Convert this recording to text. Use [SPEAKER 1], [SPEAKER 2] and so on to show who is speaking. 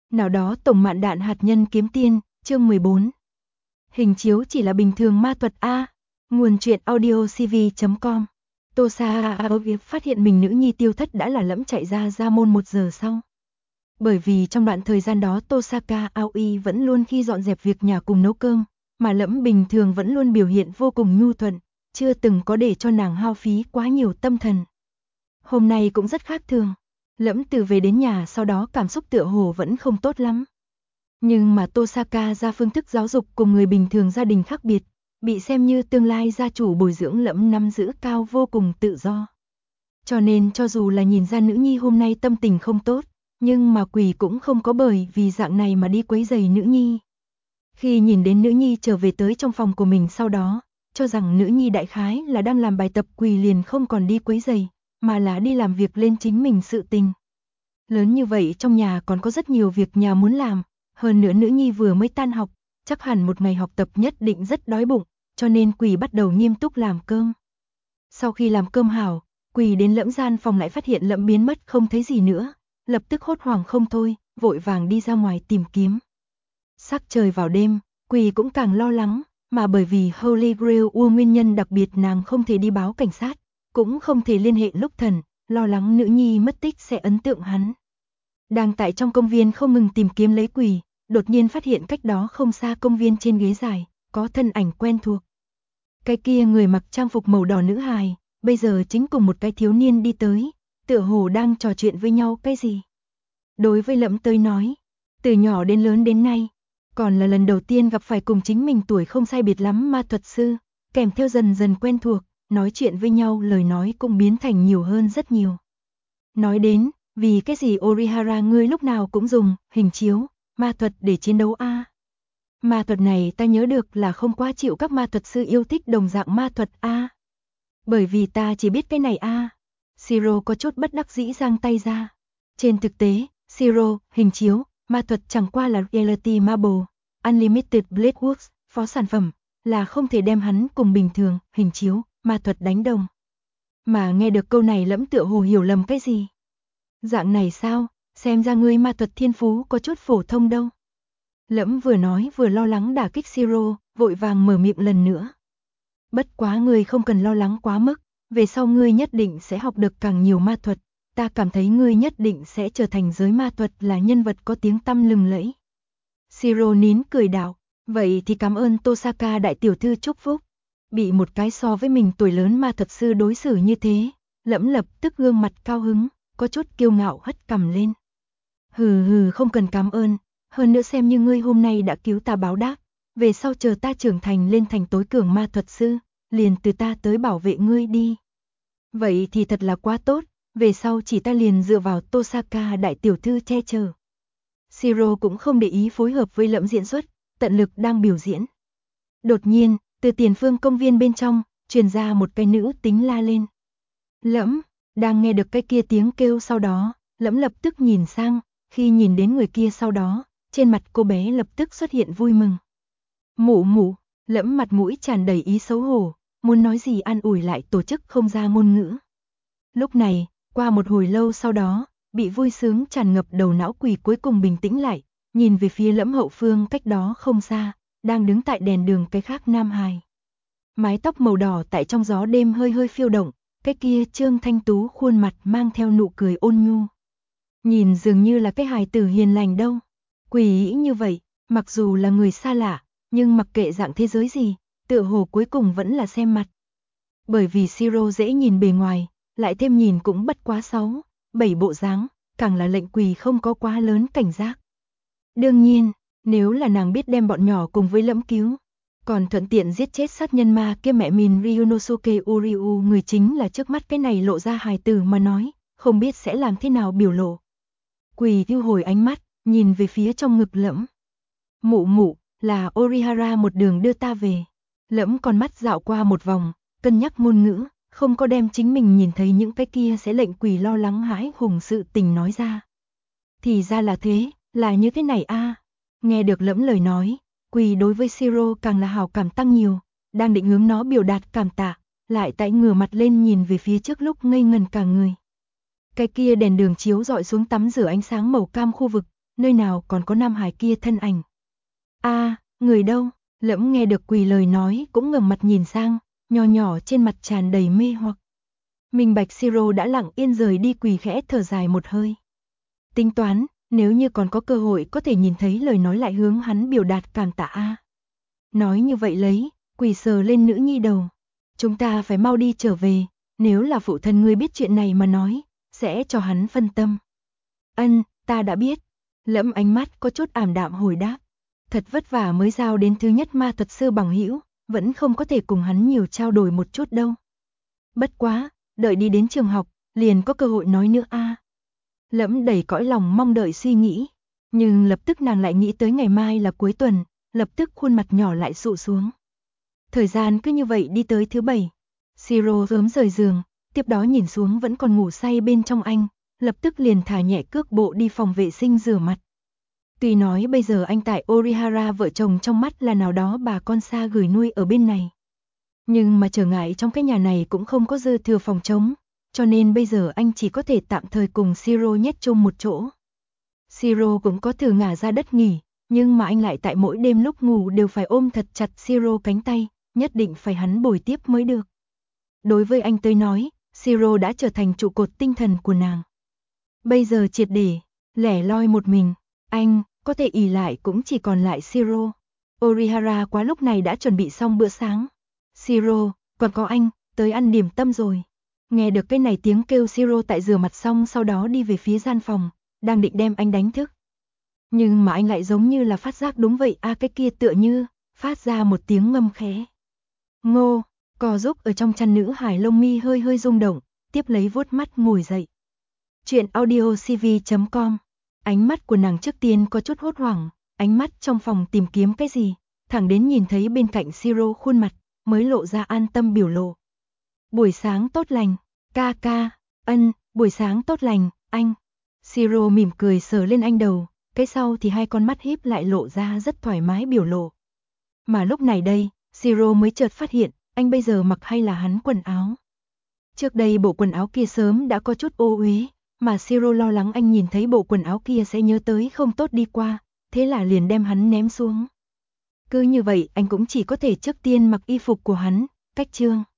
[SPEAKER 1] Nào đó tổng mạn đạn hạt nhân kiếm tiên, chương 14. Hình chiếu chỉ là bình thường ma thuật A. Nguồn truyện audio cv.com. Tosa việc phát hiện mình nữ nhi tiêu thất đã là lẫm chạy ra môn 1 giờ sau. Bởi vì trong đoạn thời gian đó Tosaka Aoi vẫn luôn khi dọn dẹp việc nhà cùng nấu cơm, mà lẫm bình thường vẫn luôn biểu hiện vô cùng nhu thuận, chưa từng có để cho nàng hao phí quá nhiều tâm thần. Hôm nay cũng rất khác thường. Lẫm từ về đến nhà sau đó cảm xúc tựa hồ vẫn không tốt lắm. Nhưng mà Tosaka ra phương thức giáo dục cùng người bình thường gia đình khác biệt, bị xem như tương lai gia chủ bồi dưỡng lẫm nắm giữ cao vô cùng tự do. Cho nên cho dù là nhìn ra nữ nhi hôm nay tâm tình không tốt, nhưng mà Quỳ cũng không có bởi vì dạng này mà đi quấy rầy nữ nhi. Khi nhìn đến nữ nhi trở về tới trong phòng của mình sau đó, cho rằng nữ nhi đại khái là đang làm bài tập, Quỳ liền không còn đi quấy rầy, mà là đi làm việc lên chính mình sự tình. Lớn như vậy trong nhà còn có rất nhiều việc nhà muốn làm, hơn nữa nữ nhi vừa mới tan học, chắc hẳn một ngày học tập nhất định rất đói bụng, cho nên Quỳ bắt đầu nghiêm túc làm cơm. Sau khi làm cơm hảo, Quỳ đến lẫm gian phòng lại phát hiện lẫm biến mất không thấy gì nữa, lập tức hốt hoảng không thôi, vội vàng đi ra ngoài tìm kiếm. Sắc trời vào đêm, Quỳ cũng càng lo lắng, mà bởi vì Holy Grail nguyên nhân đặc biệt nàng không thể đi báo cảnh sát, cũng không thể liên hệ Lục Thần, lo lắng nữ nhi mất tích sẽ ấn tượng hắn. Đang tại trong công viên không ngừng tìm kiếm lấy Quỳ, đột nhiên phát hiện cách đó không xa công viên trên ghế dài, có thân ảnh quen thuộc. Cái kia người mặc trang phục màu đỏ nữ hài, bây giờ chính cùng một cái thiếu niên đi tới, tựa hồ đang trò chuyện với nhau cái gì. Đối với lẫm tới nói, từ nhỏ đến lớn đến nay, còn là lần đầu tiên gặp phải cùng chính mình tuổi không sai biệt lắm ma thuật sư, kèm theo dần dần quen thuộc, nói chuyện với nhau lời nói cũng biến thành nhiều hơn rất nhiều. Nói đến, vì cái gì Orihara ngươi lúc nào cũng dùng hình chiếu, ma thuật để chiến đấu a? Ma thuật này ta nhớ được là không quá chịu các ma thuật sư yêu thích đồng dạng ma thuật a. Bởi vì ta chỉ biết cái này a. Shiro có chút bất đắc dĩ giang tay ra. Trên thực tế, Shiro, hình chiếu, ma thuật chẳng qua là Reality Marble, Unlimited Blade Works, phó sản phẩm, là không thể đem hắn cùng bình thường, hình chiếu, ma thuật đánh đồng. Mà nghe được câu này lẫm tựa hồ hiểu lầm cái gì. Dạng này sao, xem ra ngươi ma thuật thiên phú có chút phổ thông đâu. Lẫm vừa nói vừa lo lắng đả kích Shiro, vội vàng mở miệng lần nữa. Bất quá ngươi không cần lo lắng quá mức, về sau ngươi nhất định sẽ học được càng nhiều ma thuật, ta cảm thấy ngươi nhất định sẽ trở thành giới ma thuật là nhân vật có tiếng tăm lừng lẫy. Shiro nín cười đạo, vậy thì cảm ơn Tosaka đại tiểu thư chúc phúc. Bị một cái so với mình tuổi lớn ma thuật sư đối xử như thế, lẫm lập tức gương mặt cao hứng, có chút kiêu ngạo hất cằm lên. Hừ không cần cảm ơn, hơn nữa xem như ngươi hôm nay đã cứu ta báo đáp, về sau chờ ta trưởng thành lên thành tối cường ma thuật sư, liền từ ta tới bảo vệ ngươi đi. Vậy thì thật là quá tốt, về sau chỉ ta liền dựa vào Tosaka đại tiểu thư che chở. Shiro cũng không để ý phối hợp với lẫm diễn xuất, tận lực đang biểu diễn. Đột nhiên, từ tiền phương công viên bên trong, truyền ra một cái nữ tính la lên. Lẫm, đang nghe được cái kia tiếng kêu sau đó, lẫm lập tức nhìn sang, khi nhìn đến người kia sau đó, trên mặt cô bé lập tức xuất hiện vui mừng. Mụ, lẫm mặt mũi tràn đầy ý xấu hổ, muốn nói gì an ủi lại tổ chức không ra ngôn ngữ. Lúc này, qua một hồi lâu sau đó, bị vui sướng tràn ngập đầu não Quỳ cuối cùng bình tĩnh lại, nhìn về phía lẫm hậu phương cách đó không xa, đang đứng tại đèn đường cái khác nam hài. Mái tóc màu đỏ tại trong gió đêm hơi phiêu động, cái kia trương thanh tú khuôn mặt mang theo nụ cười ôn nhu. Nhìn dường như là cái hài tử hiền lành đâu. Quỳ nghĩ như vậy, mặc dù là người xa lạ, nhưng mặc kệ dạng thế giới gì, tựa hồ cuối cùng vẫn là xem mặt. Bởi vì Shiro dễ nhìn bề ngoài, lại thêm nhìn cũng bất quá 6, 7 bộ dáng, càng là lệnh Quỳ không có quá lớn cảnh giác. Đương nhiên, nếu là nàng biết đem bọn nhỏ cùng với lẫm cứu, còn thuận tiện giết chết sát nhân ma kia mẹ mình Ryunosuke Uryu, người chính là trước mắt cái này lộ ra hài tử mà nói, không biết sẽ làm thế nào biểu lộ. Quỳ thu hồi ánh mắt, nhìn về phía trong ngực lẫm. Mụ, là Orihara một đường đưa ta về. Lẫm con mắt dạo qua một vòng, cân nhắc ngôn ngữ, không có đem chính mình nhìn thấy những cái kia sẽ lệnh Quỳ lo lắng hãi hùng sự tình nói ra. Thì ra là thế, là như thế này a. Nghe được lẫm lời nói, Quỳ đối với Shiro càng là hảo cảm tăng nhiều, đang định hướng nó biểu đạt cảm tạ, lại tại ngửa mặt lên nhìn về phía trước lúc ngây ngần cả người. Cái kia đèn đường chiếu rọi xuống tắm rửa ánh sáng màu cam khu vực, nơi nào còn có nam hải kia thân ảnh. Người đâu? Lẫm nghe được Quỳ lời nói cũng ngẩng mặt nhìn sang, nho nhỏ trên mặt tràn đầy mê hoặc. Minh bạch Siro đã lặng yên rời đi, Quỳ khẽ thở dài một hơi. Tính toán, nếu như còn có cơ hội có thể nhìn thấy lời nói lại hướng hắn biểu đạt cảm tạ Nói như vậy lấy, Quỳ sờ lên nữ nhi đầu. Chúng ta phải mau đi trở về, nếu là phụ thân ngươi biết chuyện này mà nói, sẽ cho hắn phân tâm. Ta đã biết. Lẫm ánh mắt có chút ảm đạm hồi đáp. Thật vất vả mới giao đến thứ nhất ma thuật sư bằng hữu, vẫn không có thể cùng hắn nhiều trao đổi một chút đâu. Bất quá, đợi đi đến trường học, liền có cơ hội nói nữa Lẫm đầy cõi lòng mong đợi suy nghĩ, nhưng lập tức nàng lại nghĩ tới ngày mai là cuối tuần, lập tức khuôn mặt nhỏ lại sụ xuống. Thời gian cứ như vậy đi tới thứ 7. Siro sớm rời giường, tiếp đó nhìn xuống vẫn còn ngủ say bên trong anh, lập tức liền thả nhẹ cước bộ đi phòng vệ sinh rửa mặt. Tuy nói bây giờ anh tại Orihara vợ chồng trong mắt là nào đó bà con xa gửi nuôi ở bên này. Nhưng mà trở ngại trong cái nhà này cũng không có dư thừa phòng trống, cho nên bây giờ anh chỉ có thể tạm thời cùng Siro nhét chung một chỗ. Siro cũng có thử ngả ra đất nghỉ, nhưng mà anh lại tại mỗi đêm lúc ngủ đều phải ôm thật chặt Siro cánh tay, nhất định phải hắn bồi tiếp mới được. Đối với anh tới nói, Siro đã trở thành trụ cột tinh thần của nàng. Bây giờ triệt để, lẻ loi một mình, anh có thể ỷ lại cũng chỉ còn lại Siro. Orihara quá lúc này đã chuẩn bị xong bữa sáng. Siro, còn có anh, tới ăn điểm tâm rồi. Nghe được cái này tiếng kêu, Siro tại rửa mặt xong sau đó đi về phía gian phòng, đang định đem anh đánh thức. Nhưng mà anh lại giống như là phát giác đúng vậy cái kia tựa như phát ra một tiếng ngâm khẽ. Ngô, cò giúp ở trong chăn nữ hải lông mi hơi hơi rung động, tiếp lấy vuốt mắt ngồi dậy. Chuyện audio cv.com. Ánh mắt của nàng trước tiên có chút hốt hoảng, ánh mắt trong phòng tìm kiếm cái gì, thẳng đến nhìn thấy bên cạnh Siro khuôn mặt, mới lộ ra an tâm biểu lộ. Buổi sáng tốt lành, ca, buổi sáng tốt lành, anh. Siro mỉm cười sờ lên anh đầu, cái sau thì hai con mắt híp lại lộ ra rất thoải mái biểu lộ. Mà lúc này đây, Siro mới chợt phát hiện, anh bây giờ mặc hay là hắn quần áo. Trước đây bộ quần áo kia sớm đã có chút ô uế, mà Siro lo lắng anh nhìn thấy bộ quần áo kia sẽ nhớ tới không tốt đi qua, thế là liền đem hắn ném xuống. Cứ như vậy anh cũng chỉ có thể trước tiên mặc y phục của hắn, cách chương.